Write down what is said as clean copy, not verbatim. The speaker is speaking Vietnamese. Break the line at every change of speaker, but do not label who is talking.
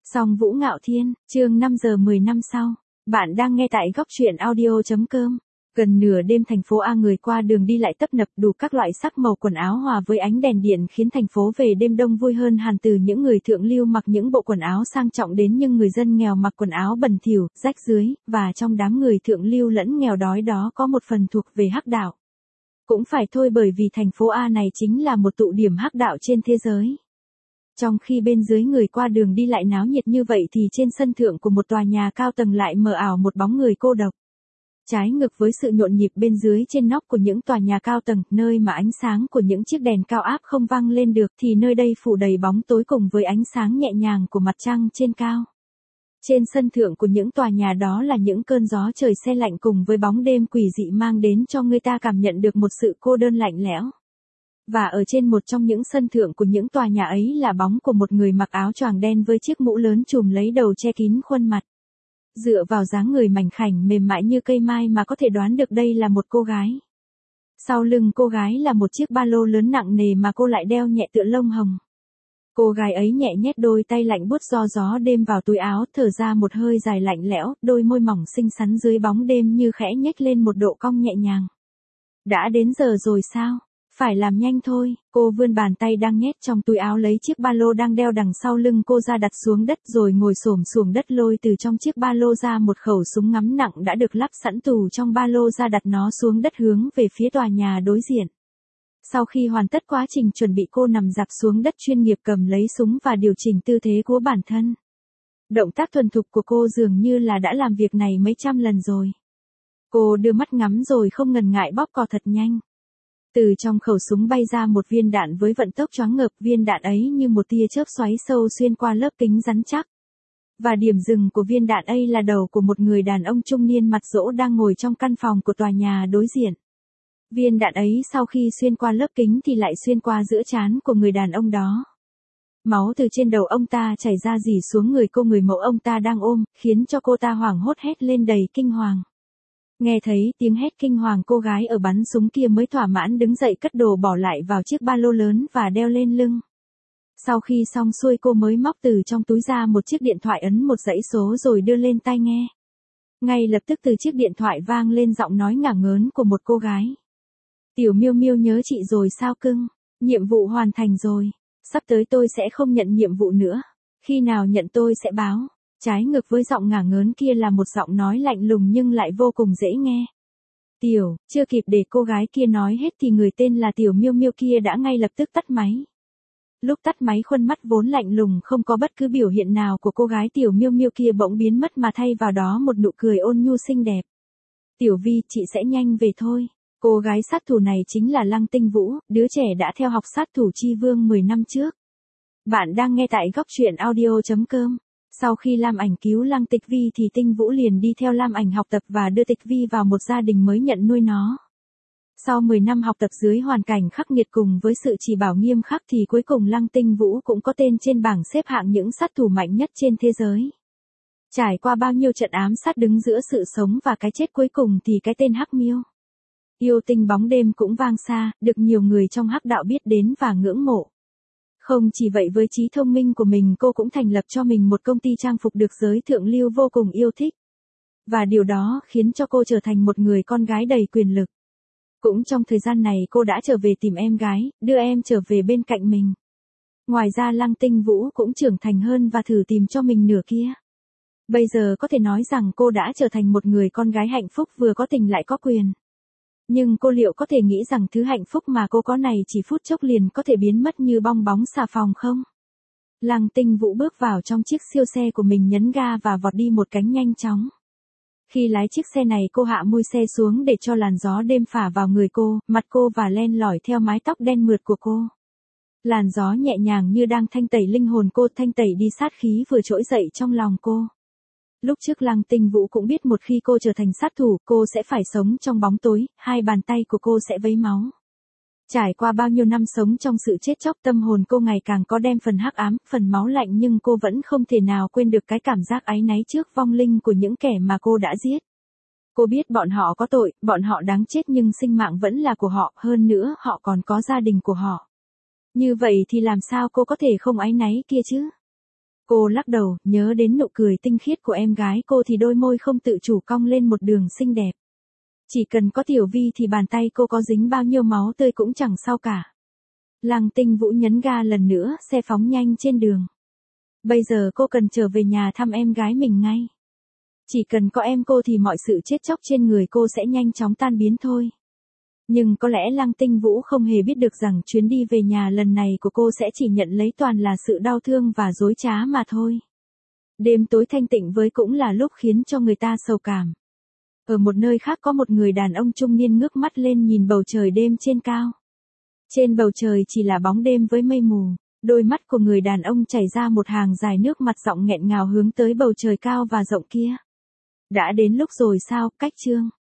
Song Vũ Ngạo Thiên, chương 5 giờ 10 năm sau. Bạn đang nghe tại góc truyện audio.com. Gần nửa đêm thành phố A, người qua đường đi lại tấp nập, đủ các loại sắc màu quần áo hòa với ánh đèn điện khiến thành phố về đêm đông vui hơn hẳn. Từ những người thượng lưu mặc những bộ quần áo sang trọng đến những người dân nghèo mặc quần áo bẩn thỉu, rách rưới, và trong đám người thượng lưu lẫn nghèo đói đó có một phần thuộc về hắc đạo. Cũng phải thôi, bởi vì thành phố A này chính là một tụ điểm hắc đạo trên thế giới. Trong khi bên dưới người qua đường đi lại náo nhiệt như vậy thì trên sân thượng của một tòa nhà cao tầng lại mờ ảo một bóng người cô độc. Trái ngược với sự nhộn nhịp bên dưới trên nóc của những tòa nhà cao tầng, nơi mà ánh sáng của những chiếc đèn cao áp không văng lên được, thì nơi đây phủ đầy bóng tối cùng với ánh sáng nhẹ nhàng của mặt trăng trên cao. Trên sân thượng của những tòa nhà đó là những cơn gió trời se lạnh cùng với bóng đêm quỷ dị mang đến cho người ta cảm nhận được một sự cô đơn lạnh lẽo. Và ở trên một trong những sân thượng của những tòa nhà ấy là bóng của một người mặc áo choàng đen với chiếc mũ lớn trùm lấy đầu che kín khuôn mặt. Dựa vào dáng người mảnh khảnh mềm mại như cây mai mà có thể đoán được đây là một cô gái. Sau lưng cô gái là một chiếc ba lô lớn nặng nề mà cô lại đeo nhẹ tựa lông hồng. Cô gái ấy nhẹ nhét đôi tay lạnh buốt do gió đêm vào túi áo, thở ra một hơi dài lạnh lẽo, đôi môi mỏng xinh xắn dưới bóng đêm như khẽ nhếch lên một độ cong nhẹ nhàng. Đã đến giờ rồi sao? Phải làm nhanh thôi. Cô vươn bàn tay đang nhét trong túi áo lấy chiếc ba lô đang đeo đằng sau lưng cô ra đặt xuống đất, rồi ngồi xổm xuống đất lôi từ trong chiếc ba lô ra một khẩu súng ngắm nặng đã được lắp sẵn tù trong ba lô ra, đặt nó xuống đất hướng về phía tòa nhà đối diện. Sau khi hoàn tất quá trình chuẩn bị, cô nằm dạp xuống đất chuyên nghiệp cầm lấy súng và điều chỉnh tư thế của bản thân. Động tác thuần thục của cô dường như là đã làm việc này mấy trăm lần rồi. Cô đưa mắt ngắm rồi không ngần ngại bóp cò thật nhanh. Từ trong khẩu súng bay ra một viên đạn với vận tốc choáng ngợp, viên đạn ấy như một tia chớp xoáy sâu xuyên qua lớp kính rắn chắc. Và điểm dừng của viên đạn ấy là đầu của một người đàn ông trung niên mặt rỗ đang ngồi trong căn phòng của tòa nhà đối diện. Viên đạn ấy sau khi xuyên qua lớp kính thì lại xuyên qua giữa trán của người đàn ông đó. Máu từ trên đầu ông ta chảy ra rỉ xuống người cô, người mẫu ông ta đang ôm, khiến cho cô ta hoảng hốt hét lên đầy kinh hoàng. Nghe thấy tiếng hét kinh hoàng, cô gái ở bắn súng kia mới thỏa mãn đứng dậy cất đồ bỏ lại vào chiếc ba lô lớn và đeo lên lưng. Sau khi xong xuôi, cô mới móc từ trong túi ra một chiếc điện thoại, ấn một dãy số rồi đưa lên tai nghe. Ngay lập tức từ chiếc điện thoại vang lên giọng nói ngả ngớn của một cô gái. Tiểu Miêu Miêu nhớ chị rồi sao cưng? Nhiệm vụ hoàn thành rồi. Sắp tới tôi sẽ không nhận nhiệm vụ nữa. Khi nào nhận tôi sẽ báo. Trái ngược với giọng ngả ngớn kia là một giọng nói lạnh lùng nhưng lại vô cùng dễ nghe. Chưa kịp để cô gái kia nói hết thì người tên là Tiểu Miêu Miêu kia đã ngay lập tức tắt máy. Lúc tắt máy, khuôn mắt vốn lạnh lùng không có bất cứ biểu hiện nào của cô gái Tiểu Miêu Miêu kia bỗng biến mất, mà thay vào đó một nụ cười ôn nhu xinh đẹp. Tiểu Vi, chị sẽ nhanh về thôi. Cô gái sát thủ này chính là Lăng Tinh Vũ, đứa trẻ đã theo học sát thủ chi vương 10 năm trước. Bạn đang nghe tại góc truyện audio.com. Sau khi Lam Ảnh cứu Lăng Tịch Vi thì Tinh Vũ liền đi theo Lam Ảnh học tập và đưa Tịch Vi vào một gia đình mới nhận nuôi nó. Sau 10 năm học tập dưới hoàn cảnh khắc nghiệt cùng với sự chỉ bảo nghiêm khắc thì cuối cùng Lăng Tinh Vũ cũng có tên trên bảng xếp hạng những sát thủ mạnh nhất trên thế giới. Trải qua bao nhiêu trận ám sát đứng giữa sự sống và cái chết, cuối cùng thì cái tên Hắc Miêu, yêu tinh bóng đêm cũng vang xa, được nhiều người trong hắc đạo biết đến và ngưỡng mộ. Không chỉ vậy, với trí thông minh của mình, cô cũng thành lập cho mình một công ty trang phục được giới thượng lưu vô cùng yêu thích. Và điều đó khiến cho cô trở thành một người con gái đầy quyền lực. Cũng trong thời gian này, cô đã trở về tìm em gái, đưa em trở về bên cạnh mình. Ngoài ra, Lăng Tinh Vũ cũng trưởng thành hơn và thử tìm cho mình nửa kia. Bây giờ có thể nói rằng cô đã trở thành một người con gái hạnh phúc, vừa có tình lại có quyền. Nhưng cô liệu có thể nghĩ rằng thứ hạnh phúc mà cô có này chỉ phút chốc liền có thể biến mất như bong bóng xà phòng không? Lăng Tinh Vũ bước vào trong chiếc siêu xe của mình, nhấn ga và vọt đi một cánh nhanh chóng. Khi lái chiếc xe này, cô hạ mui xe xuống để cho làn gió đêm phả vào người cô, mặt cô và len lỏi theo mái tóc đen mượt của cô. Làn gió nhẹ nhàng như đang thanh tẩy linh hồn cô, thanh tẩy đi sát khí vừa trỗi dậy trong lòng cô. Lúc trước Lăng Tinh Vũ cũng biết một khi cô trở thành sát thủ, cô sẽ phải sống trong bóng tối, hai bàn tay của cô sẽ vấy máu. Trải qua bao nhiêu năm sống trong sự chết chóc, tâm hồn cô ngày càng có đem phần hắc ám, phần máu lạnh, nhưng cô vẫn không thể nào quên được cái cảm giác áy náy trước vong linh của những kẻ mà cô đã giết. Cô biết bọn họ có tội, bọn họ đáng chết, nhưng sinh mạng vẫn là của họ, hơn nữa họ còn có gia đình của họ. Như vậy thì làm sao cô có thể không áy náy kia chứ? Cô lắc đầu, nhớ đến nụ cười tinh khiết của em gái cô thì đôi môi không tự chủ cong lên một đường xinh đẹp. Chỉ cần có Tiểu Vi thì bàn tay cô có dính bao nhiêu máu tươi cũng chẳng sao cả. Lăng Tinh Vũ nhấn ga lần nữa, xe phóng nhanh trên đường. Bây giờ cô cần trở về nhà thăm em gái mình ngay. Chỉ cần có em cô thì mọi sự chết chóc trên người cô sẽ nhanh chóng tan biến thôi. Nhưng có lẽ Lăng Tinh Vũ không hề biết được rằng chuyến đi về nhà lần này của cô sẽ chỉ nhận lấy toàn là sự đau thương và dối trá mà thôi. Đêm tối thanh tịnh với cũng là lúc khiến cho người ta sầu cảm. Ở một nơi khác có một người đàn ông trung niên ngước mắt lên nhìn bầu trời đêm trên cao. Trên bầu trời chỉ là bóng đêm với mây mù. Đôi mắt của người đàn ông chảy ra một hàng dài nước mặt giọng nghẹn ngào hướng tới bầu trời cao và rộng kia. Đã đến lúc rồi sao, Cách Trương?